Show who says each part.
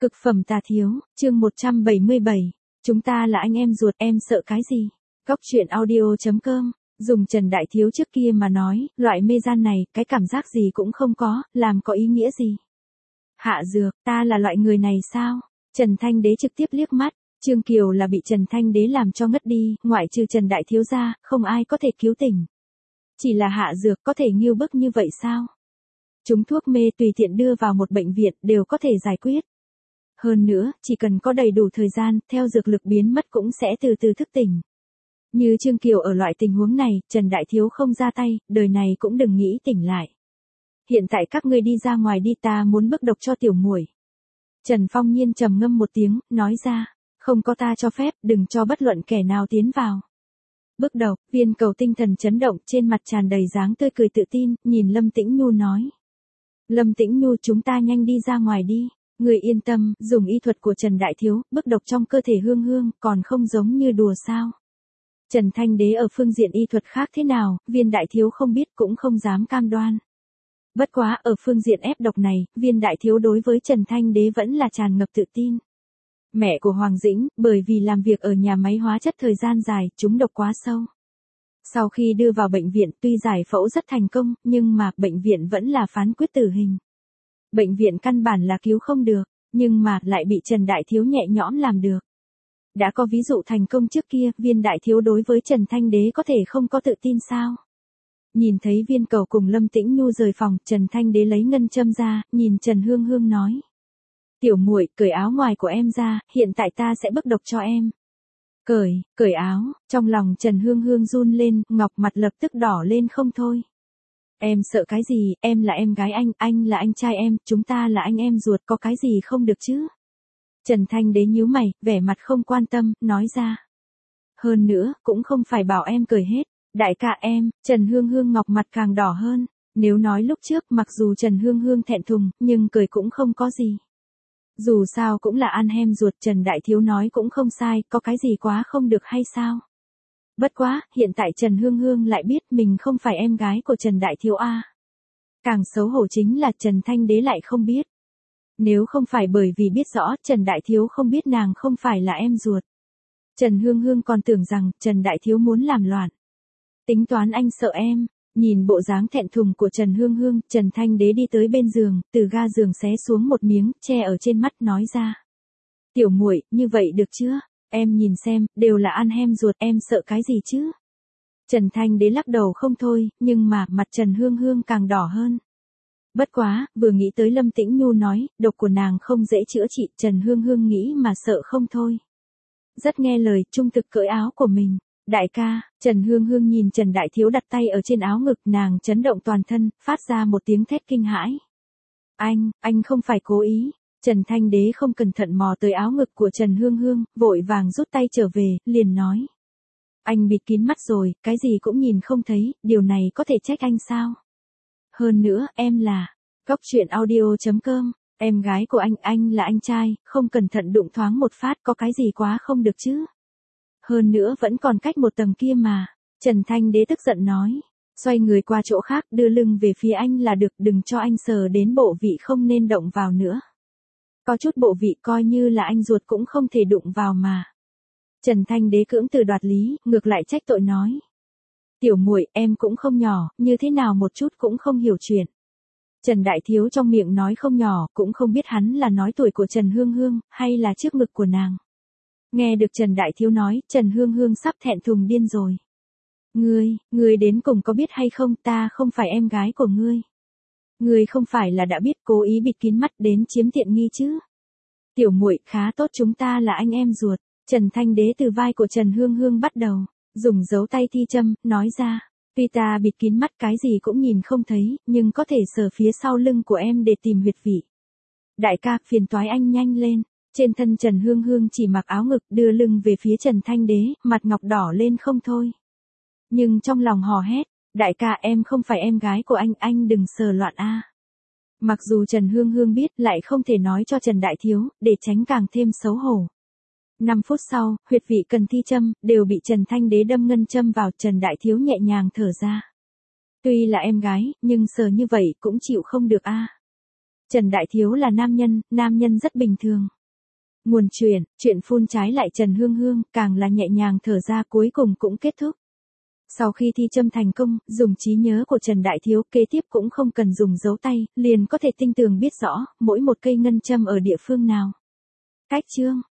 Speaker 1: Cực phẩm tà thiếu, chương 177. Chúng ta là anh em ruột, em sợ cái gì? Góc truyện audio.com. Dùng Trần Đại Thiếu trước kia mà nói, loại mê gian này, cái cảm giác gì cũng không có, làm có ý nghĩa gì? Hạ Dược, ta là loại người này sao? Trần Thanh Đế trực tiếp liếc mắt, Trương Kiều là bị Trần Thanh Đế làm cho ngất đi, ngoại trừ Trần Đại Thiếu ra, không ai có thể cứu tỉnh. Chỉ là Hạ Dược có thể nghiêu bức như vậy sao? Chúng thuốc mê tùy tiện đưa vào một bệnh viện đều có thể giải quyết. Hơn nữa, chỉ cần có đầy đủ thời gian, theo dược lực biến mất cũng sẽ từ từ thức tỉnh. Như Trương Kiều ở loại tình huống này, Trần Đại Thiếu không ra tay, đời này cũng đừng nghĩ tỉnh lại. Hiện tại các ngươi đi ra ngoài đi, ta muốn bức độc cho tiểu muội. Trần Phong Nhiên trầm ngâm một tiếng, nói ra, không có ta cho phép, đừng cho bất luận kẻ nào tiến vào. Bức độc, Viên Cầu tinh thần chấn động, trên mặt tràn đầy dáng tươi cười tự tin, nhìn Lâm Tĩnh Nhu nói. Lâm Tĩnh Nhu, chúng ta nhanh đi ra ngoài đi. Người yên tâm, dùng y thuật của Trần Đại Thiếu, bức độc trong cơ thể Hương Hương, còn không giống như đùa sao. Trần Thanh Đế ở phương diện y thuật khác thế nào, Viên Đại Thiếu không biết cũng không dám cam đoan. Bất quá, ở phương diện ép độc này, Viên Đại Thiếu đối với Trần Thanh Đế vẫn là tràn ngập tự tin. Mẹ của Hoàng Dĩnh, bởi vì làm việc ở nhà máy hóa chất thời gian dài, trúng độc quá sâu. Sau khi đưa vào bệnh viện, tuy giải phẫu rất thành công, nhưng mà bệnh viện vẫn là phán quyết tử hình. Bệnh viện căn bản là cứu không được, nhưng mà lại bị Trần Đại Thiếu nhẹ nhõm làm được. Đã có ví dụ thành công trước kia, Viên Đại Thiếu đối với Trần Thanh Đế có thể không có tự tin sao? Nhìn thấy Viên Cầu cùng Lâm Tĩnh Nhu rời phòng, Trần Thanh Đế lấy ngân châm ra, nhìn Trần Hương Hương nói. Tiểu muội, cởi áo ngoài của em ra, hiện tại ta sẽ bức độc cho em. Cởi áo, trong lòng Trần Hương Hương run lên, ngọc mặt lập tức đỏ lên không thôi. Em sợ cái gì, em là em gái anh là anh trai em, chúng ta là anh em ruột, có cái gì không được chứ? Trần Thanh Đế nhíu mày, vẻ mặt không quan tâm, nói ra. Hơn nữa, cũng không phải bảo em cởi hết, đại ca em, Trần Hương Hương ngọc mặt càng đỏ hơn, nếu nói lúc trước mặc dù Trần Hương Hương thẹn thùng, nhưng cởi cũng không có gì. Dù sao cũng là ăn hem ruột, Trần Đại Thiếu nói cũng không sai, có cái gì quá không được hay sao? Bất quá, hiện tại Trần Hương Hương lại biết mình không phải em gái của Trần Đại Thiếu A. Càng xấu hổ chính là Trần Thanh Đế lại không biết. Nếu không phải bởi vì biết rõ Trần Đại Thiếu không biết nàng không phải là em ruột. Trần Hương Hương còn tưởng rằng Trần Đại Thiếu muốn làm loạn. Tính toán anh sợ em, nhìn bộ dáng thẹn thùng của Trần Hương Hương, Trần Thanh Đế đi tới bên giường, từ ga giường xé xuống một miếng, che ở trên mắt nói ra. Tiểu muội, như vậy được chưa? Em nhìn xem, đều là ăn hem ruột, em sợ cái gì chứ? Trần Thanh Đế lắc đầu không thôi, nhưng mà mặt Trần Hương Hương càng đỏ hơn. Bất quá, vừa nghĩ tới Lâm Tĩnh Nhu nói, độc của nàng không dễ chữa trị, Trần Hương Hương nghĩ mà sợ không thôi. Rất nghe lời, trung thực cởi áo của mình. Đại ca, Trần Hương Hương nhìn Trần Đại Thiếu đặt tay ở trên áo ngực, nàng chấn động toàn thân, phát ra một tiếng thét kinh hãi. Anh không phải cố ý. Trần Thanh Đế không cẩn thận mò tới áo ngực của Trần Hương Hương, vội vàng rút tay trở về, liền nói. Anh bịt kín mắt rồi, cái gì cũng nhìn không thấy, điều này có thể trách anh sao? Hơn nữa, em là Góc truyện audio.com, em gái của anh là anh trai, không cẩn thận đụng thoáng một phát có cái gì quá không được chứ? Hơn nữa vẫn còn cách một tầng kia mà. Trần Thanh Đế tức giận nói. Xoay người qua chỗ khác, đưa lưng về phía anh là được, đừng cho anh sờ đến bộ vị không nên động vào nữa. Có chút bộ vị coi như là anh ruột cũng không thể đụng vào mà. Trần Thanh Đế cưỡng từ đoạt lý, ngược lại trách tội nói. Tiểu muội, em cũng không nhỏ, như thế nào một chút cũng không hiểu chuyện. Trần Đại Thiếu trong miệng nói không nhỏ, cũng không biết hắn là nói tuổi của Trần Hương Hương, hay là trước ngực của nàng. Nghe được Trần Đại Thiếu nói, Trần Hương Hương sắp thẹn thùng điên rồi. Ngươi đến cùng có biết hay không, ta không phải em gái của ngươi. Ngươi không phải là đã biết cố ý bịt kín mắt đến chiếm tiện nghi chứ. Tiểu muội, khá tốt, chúng ta là anh em ruột. Trần Thanh Đế từ vai của Trần Hương Hương bắt đầu, dùng dấu tay thi châm, nói ra. Tuy ta bịt kín mắt cái gì cũng nhìn không thấy, nhưng có thể sờ phía sau lưng của em để tìm huyệt vị. Đại ca, phiền toái anh nhanh lên. Trên thân Trần Hương Hương chỉ mặc áo ngực, đưa lưng về phía Trần Thanh Đế, mặt ngọc đỏ lên không thôi. Nhưng trong lòng hò hét, đại ca, em không phải em gái của anh đừng sờ loạn a. Mặc dù Trần Hương Hương biết, lại không thể nói cho Trần Đại Thiếu, để tránh càng thêm xấu hổ. 5 phút sau, huyệt vị cần thi châm, đều bị Trần Thanh Đế đâm ngân châm vào, Trần Đại Thiếu nhẹ nhàng thở ra. Tuy là em gái, nhưng sờ như vậy cũng chịu không được a. Trần Đại Thiếu là nam nhân rất bình thường. Nguồn chuyện phun trái lại Trần Hương Hương, càng là nhẹ nhàng thở ra cuối cùng cũng kết thúc. Sau khi thi châm thành công, dùng trí nhớ của Trần Đại Thiếu kế tiếp cũng không cần dùng dấu tay, liền có thể tinh tường biết rõ, mỗi một cây ngân châm ở địa phương nào. Cách chương